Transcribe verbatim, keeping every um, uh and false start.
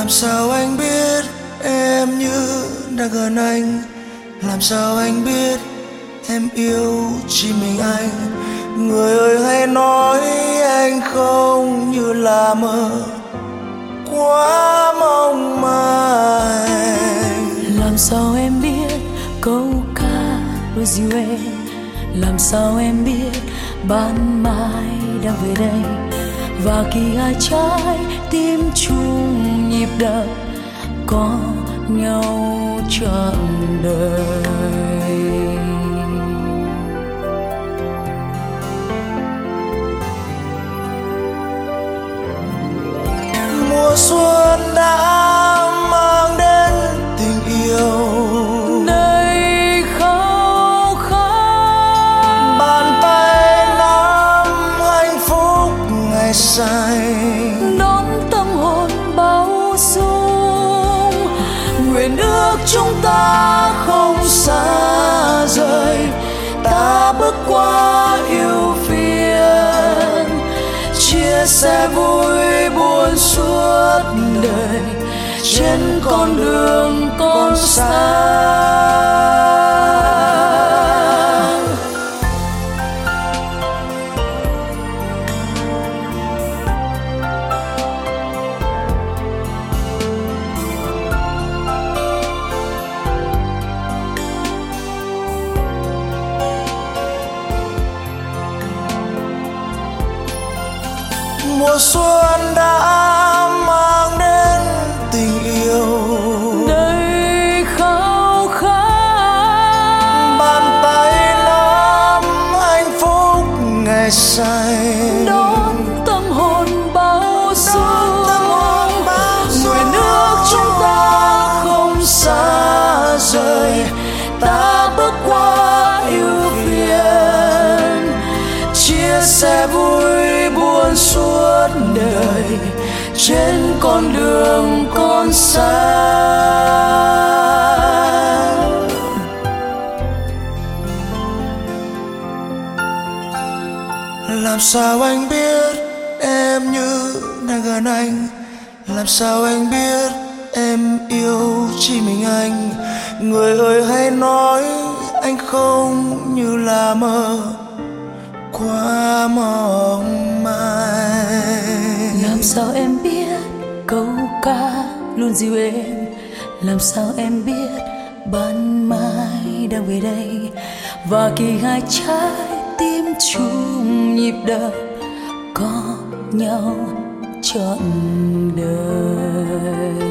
Làm sao anh biết em như đang gần anh? Làm sao anh biết em yêu chỉ mình anh? Người ơi hãy nói anh không như là mơ quá mong manh. Làm sao em biết câu ca đôi dịu em? Làm sao em biết ban mai đang về đây? Và khi hai trái tim chung nhịp đập có nhau trọn đời. Mùa xuân đã mang đến tình yêu, Đây khao khát bàn tay nắm hạnh phúc ngày xanh, đón tâm hồn bao dung. Nguyện ước chúng ta không xa rời, ta bước qua yêu phiền, chia sẻ vui buồn suốt đời trên con đường con sáng. Mùa xuân đã mang đến tình yêu, Đây khao khát bàn tay nắm hạnh phúc ngày xanh, đón tâm hồn bao dung. Nguyện ước chúng ta không xa rời, ta bước qua yêu phiền, chia sẻ vui buồn suốt đời trên con đường con sáng. Làm sao anh biết em như đang gần anh? Làm sao anh biết em yêu chỉ mình anh? Người ơi hãy nói anh không như là mơ quá mong manh. Làm sao em biết câu ca luôn dịu em? Làm sao em biết ban mai đang về đây? Và khi hai trái tim chung nhịp đập có nhau trọn đời.